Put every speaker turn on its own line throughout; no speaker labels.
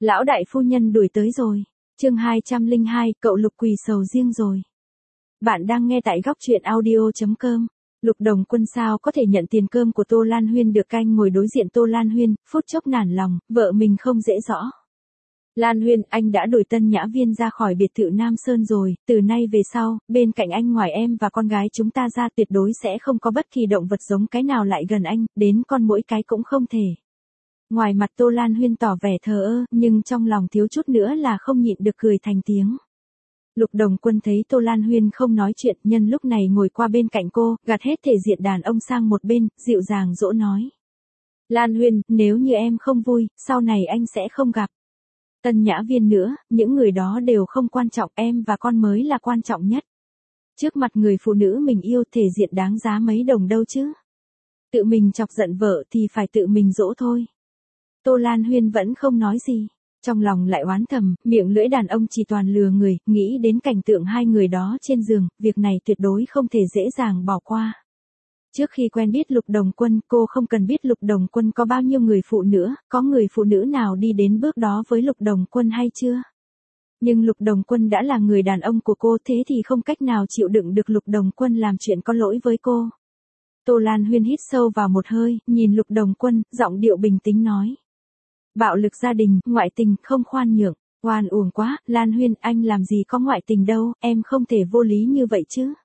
Lão đại phu nhân đuổi tới rồi. Chương 202, cậu Lục quỳ sầu riêng rồi. Bạn đang nghe tại góc truyện audio.com. Lục Đồng Quân sao có thể nhận tiền cơm của Tô Lan Huyên được, canh ngồi đối diện Tô Lan Huyên, phút chốc nản lòng, vợ mình không dễ rõ. Lan Huyên, anh đã đuổi Tân Nhã Viên ra khỏi biệt thự Nam Sơn rồi, từ nay về sau, bên cạnh anh ngoài em và con gái chúng ta ra tuyệt đối sẽ không có bất kỳ động vật giống cái nào lại gần anh, đến con muỗi cái cũng không thể. Ngoài mặt Tô Lan Huyên tỏ vẻ thờ ơ, nhưng trong lòng thiếu chút nữa là không nhịn được cười thành tiếng. Lục Đồng Quân thấy Tô Lan Huyên không nói chuyện, nhân lúc này ngồi qua bên cạnh cô, gạt hết thể diện đàn ông sang một bên, dịu dàng dỗ nói. Lan Huyên, nếu như em không vui, sau này anh sẽ không gặp Tân Nhã Viên nữa, những người đó đều không quan trọng, em và con mới là quan trọng nhất. Trước mặt người phụ nữ mình yêu, thể diện đáng giá mấy đồng đâu chứ. Tự mình chọc giận vợ thì phải tự mình dỗ thôi. Tô Lan Huyên vẫn không nói gì, trong lòng lại oán thầm, miệng lưỡi đàn ông chỉ toàn lừa người, nghĩ đến cảnh tượng hai người đó trên giường, việc này tuyệt đối không thể dễ dàng bỏ qua. Trước khi quen biết Lục Đồng Quân, cô không cần biết Lục Đồng Quân có bao nhiêu người phụ nữ, có người phụ nữ nào đi đến bước đó với Lục Đồng Quân hay chưa. Nhưng Lục Đồng Quân đã là người đàn ông của cô, thế thì không cách nào chịu đựng được Lục Đồng Quân làm chuyện có lỗi với cô. Tô Lan Huyên hít sâu vào một hơi, nhìn Lục Đồng Quân, giọng điệu bình tĩnh nói. Bạo lực gia đình, ngoại tình, không khoan nhượng, oan uổng quá, Lan Huyên, anh làm gì có ngoại tình đâu, em không thể vô lý như vậy chứ.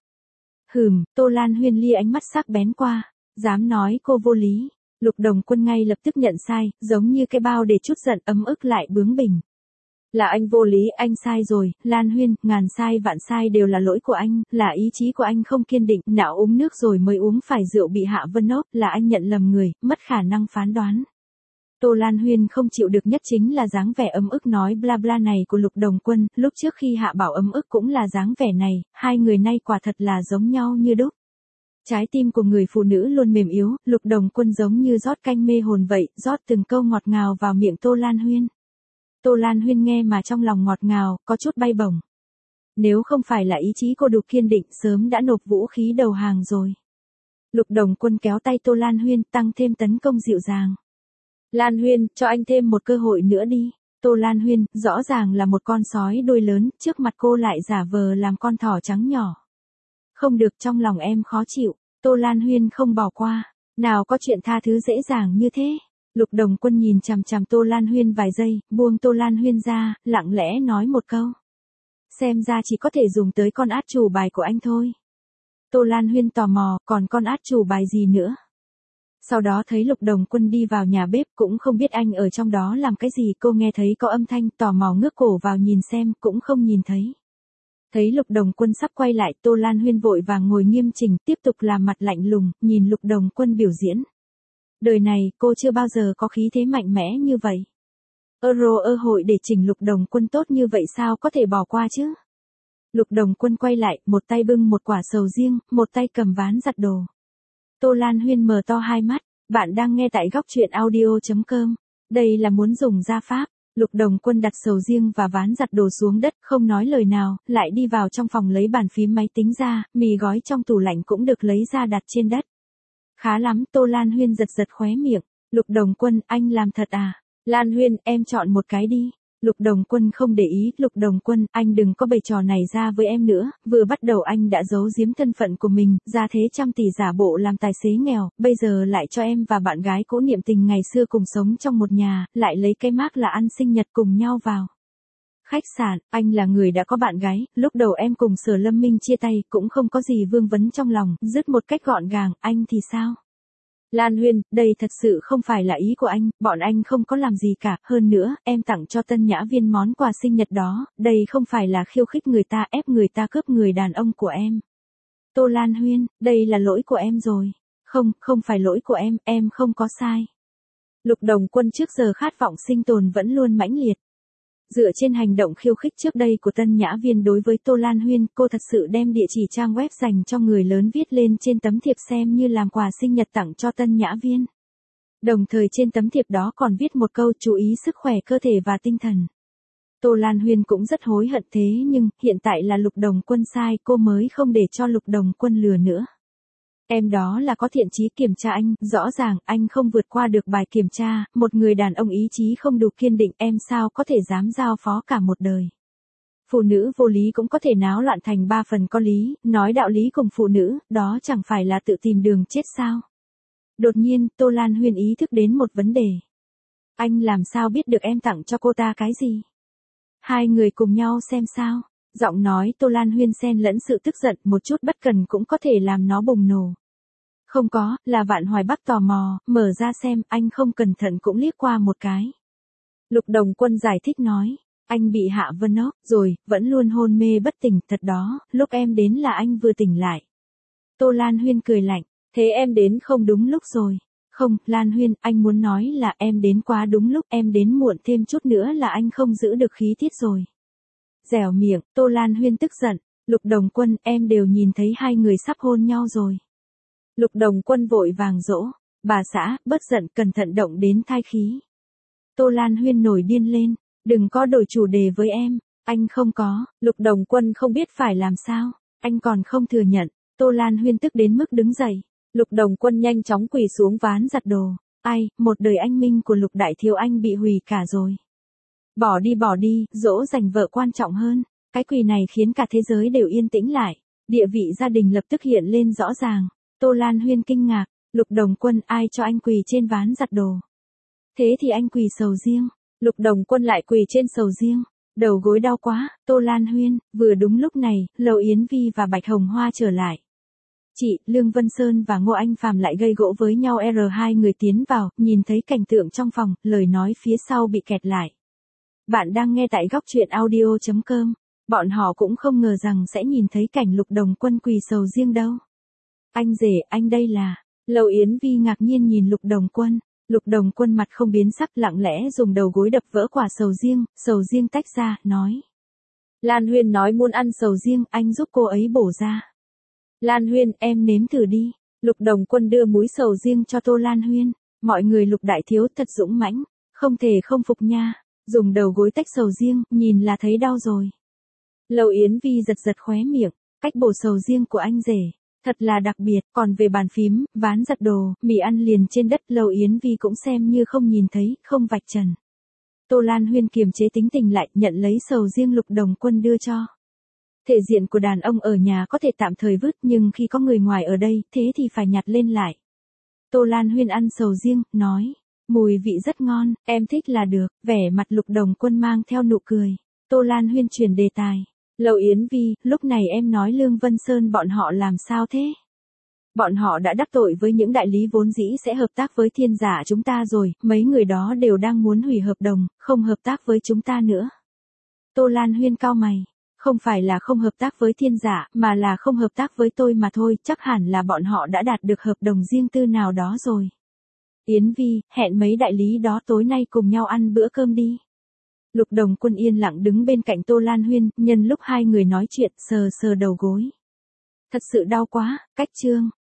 Tô Lan Huyên lia ánh mắt sắc bén qua, dám nói cô vô lý. Lục Đồng Quân ngay lập tức nhận sai, giống như cái bao để chút giận ấm ức lại bướng bỉnh. Là anh vô lý, anh sai rồi, Lan Huyên, ngàn sai vạn sai đều là lỗi của anh, là ý chí của anh không kiên định, não uống nước rồi mới uống phải rượu bị Hạ Vân ốp, là anh nhận lầm người, mất khả năng phán đoán. Tô Lan Huyên không chịu được nhất chính là dáng vẻ ấm ức nói bla bla này của Lục Đồng Quân, lúc trước khi Hạ Bảo ấm ức cũng là dáng vẻ này, hai người nay quả thật là giống nhau như đúc. Trái tim của người phụ nữ luôn mềm yếu, Lục Đồng Quân giống như rót canh mê hồn vậy, rót từng câu ngọt ngào vào miệng Tô Lan Huyên. Tô Lan Huyên nghe mà trong lòng ngọt ngào, có chút bay bổng. Nếu không phải là ý chí cô đủ kiên định, sớm đã nộp vũ khí đầu hàng rồi. Lục Đồng Quân kéo tay Tô Lan Huyên, tăng thêm tấn công dịu dàng. Lan Huyên, cho anh thêm một cơ hội nữa đi. Tô Lan Huyên, rõ ràng là một con sói đuôi lớn, trước mặt cô lại giả vờ làm con thỏ trắng nhỏ. Không được, trong lòng em khó chịu. Tô Lan Huyên không bỏ qua. Nào có chuyện tha thứ dễ dàng như thế. Lục Đồng Quân nhìn chằm chằm Tô Lan Huyên vài giây, buông Tô Lan Huyên ra, lặng lẽ nói một câu. Xem ra chỉ có thể dùng tới con át chủ bài của anh thôi. Tô Lan Huyên tò mò, còn con át chủ bài gì nữa? Sau đó thấy Lục Đồng Quân đi vào nhà bếp, cũng không biết anh ở trong đó làm cái gì, cô nghe thấy có âm thanh, tò mò ngước cổ vào nhìn xem, cũng không nhìn thấy. Thấy Lục Đồng Quân sắp quay lại, Tô Lan Huyên vội vàng ngồi nghiêm chỉnh, tiếp tục làm mặt lạnh lùng, nhìn Lục Đồng Quân biểu diễn. Đời này, cô chưa bao giờ có khí thế mạnh mẽ như vậy. Hội để chỉnh Lục Đồng Quân tốt như vậy sao có thể bỏ qua chứ? Lục Đồng Quân quay lại, một tay bưng một quả sầu riêng, một tay cầm ván giặt đồ. Tô Lan Huyên mở to hai mắt, bạn đang nghe tại góc truyện audio.com. Đây là muốn dùng gia pháp. Lục Đồng Quân đặt sầu riêng và ván giặt đồ xuống đất, không nói lời nào, lại đi vào trong phòng lấy bàn phím máy tính ra, mì gói trong tủ lạnh cũng được lấy ra đặt trên đất. Khá lắm, Tô Lan Huyên giật giật khóe miệng. Lục Đồng Quân, anh làm thật à? Lan Huyên, em chọn một cái đi. Lục Đồng Quân không để ý, Lục Đồng Quân, anh đừng có bày trò này ra với em nữa, vừa bắt đầu anh đã giấu giếm thân phận của mình, ra thế trăm tỷ giả bộ làm tài xế nghèo, bây giờ lại cho em và bạn gái cũ niệm tình ngày xưa cùng sống trong một nhà, lại lấy cái mác là ăn sinh nhật cùng nhau vào khách sạn, anh là người đã có bạn gái, lúc đầu em cùng Sở Lâm Minh chia tay, cũng không có gì vương vấn trong lòng, dứt một cách gọn gàng, anh thì sao? Lan Huyên, đây thật sự không phải là ý của anh, bọn anh không có làm gì cả, hơn nữa, em tặng cho Tân Nhã Viên món quà sinh nhật đó, đây không phải là khiêu khích người ta, ép người ta cướp người đàn ông của em. Tô Lan Huyên, đây là lỗi của em rồi. Không phải lỗi của em không có sai. Lục Đồng Quân trước giờ khát vọng sinh tồn vẫn luôn mãnh liệt. Dựa trên hành động khiêu khích trước đây của Tân Nhã Viên đối với Tô Lan Huyên, cô thật sự đem địa chỉ trang web dành cho người lớn viết lên trên tấm thiệp xem như làm quà sinh nhật tặng cho Tân Nhã Viên. Đồng thời trên tấm thiệp đó còn viết một câu chú ý sức khỏe cơ thể và tinh thần. Tô Lan Huyên cũng rất hối hận thế nhưng, hiện tại là Lục Đồng Quân sai, cô mới không để cho Lục Đồng Quân lừa nữa. Em đó là có thiện chí kiểm tra anh, rõ ràng anh không vượt qua được bài kiểm tra, một người đàn ông ý chí không đủ kiên định em sao có thể dám giao phó cả một đời. Phụ nữ vô lý cũng có thể náo loạn thành 3 phần có lý, nói đạo lý cùng phụ nữ, đó chẳng phải là tự tìm đường chết sao. Đột nhiên, Tô Lan Huyên ý thức đến một vấn đề. Anh làm sao biết được em tặng cho cô ta cái gì? Hai người cùng nhau xem sao. Giọng nói Tô Lan Huyên xen lẫn sự tức giận, một chút bất cần cũng có thể làm nó bùng nổ. Không có, là Vạn Hoài Bắc tò mò, mở ra xem, anh không cẩn thận cũng liếc qua một cái. Lục Đồng Quân giải thích nói, anh bị Hạ Vân ốc rồi, vẫn luôn hôn mê bất tỉnh, thật đó, lúc em đến là anh vừa tỉnh lại. Tô Lan Huyên cười lạnh, thế em đến không đúng lúc rồi. Không, Lan Huyên, anh muốn nói là em đến quá đúng lúc, em đến muộn thêm chút nữa là anh không giữ được khí tiết rồi. Dẻo miệng, Tô Lan Huyên tức giận, Lục Đồng Quân, em đều nhìn thấy hai người sắp hôn nhau rồi. Lục Đồng Quân vội vàng dỗ, bà xã, bớt giận, cẩn thận động đến thai khí. Tô Lan Huyên nổi điên lên, đừng có đổi chủ đề với em, anh không có, Lục Đồng Quân không biết phải làm sao, anh còn không thừa nhận, Tô Lan Huyên tức đến mức đứng dậy. Lục Đồng Quân nhanh chóng quỳ xuống ván giặt đồ, ai, một đời anh minh của Lục Đại Thiếu Anh bị hủy cả rồi. Bỏ đi, dỗ dành vợ quan trọng hơn, cái quỳ này khiến cả thế giới đều yên tĩnh lại, địa vị gia đình lập tức hiện lên rõ ràng. Tô Lan Huyên kinh ngạc, Lục Đồng Quân ai cho anh quỳ trên ván giặt đồ. Thế thì anh quỳ sầu riêng, Lục Đồng Quân lại quỳ trên sầu riêng, đầu gối đau quá, Tô Lan Huyên, vừa đúng lúc này, Lầu Yến Vi và Bạch Hồng Hoa trở lại. Chị, Lương Vân Sơn và Ngô Anh Phàm lại gây gỗ với nhau hai người tiến vào, nhìn thấy cảnh tượng trong phòng, lời nói phía sau bị kẹt lại. Bạn đang nghe tại góc truyện audio.com, bọn họ cũng không ngờ rằng sẽ nhìn thấy cảnh Lục Đồng Quân quỳ sầu riêng đâu. Anh rể, anh đây là, Lầu Yến Vi ngạc nhiên nhìn Lục Đồng Quân mặt không biến sắc lặng lẽ dùng đầu gối đập vỡ quả sầu riêng tách ra, nói. Lan Huyên nói muốn ăn sầu riêng, anh giúp cô ấy bổ ra. Lan Huyên, em nếm thử đi. Lục Đồng Quân đưa múi sầu riêng cho Tô Lan Huyên. Mọi người Lục Đại Thiếu thật dũng mãnh, không thể không phục nha. Dùng đầu gối tách sầu riêng, nhìn là thấy đau rồi. Lầu Yến Vi giật khóe miệng, cách bổ sầu riêng của anh rể, thật là đặc biệt. Còn về bàn phím, ván giặt đồ, mì ăn liền trên đất, Lầu Yến Vi cũng xem như không nhìn thấy, không vạch trần. Tô Lan Huyên kiềm chế tính tình lại, nhận lấy sầu riêng Lục Đồng Quân đưa cho. Thể diện của đàn ông ở nhà có thể tạm thời vứt, nhưng khi có người ngoài ở đây, thế thì phải nhặt lên lại. Tô Lan Huyên ăn sầu riêng, nói, mùi vị rất ngon, em thích là được, vẻ mặt Lục Đồng Quân mang theo nụ cười. Tô Lan Huyên chuyển đề tài, Lầu Yến Vi, lúc này em nói Lương Vân Sơn bọn họ làm sao thế? Bọn họ đã đắc tội với những đại lý vốn dĩ sẽ hợp tác với Thiên Giả chúng ta rồi, mấy người đó đều đang muốn hủy hợp đồng, không hợp tác với chúng ta nữa. Tô Lan Huyên cau mày. Không phải là không hợp tác với Thiên Giả, mà là không hợp tác với tôi mà thôi, chắc hẳn là bọn họ đã đạt được hợp đồng riêng tư nào đó rồi. Yến Vi, hẹn mấy đại lý đó tối nay cùng nhau ăn bữa cơm đi. Lục Đồng Quân yên lặng đứng bên cạnh Tô Lan Huyên, nhân lúc hai người nói chuyện, sờ đầu gối. Thật sự đau quá, cách chương.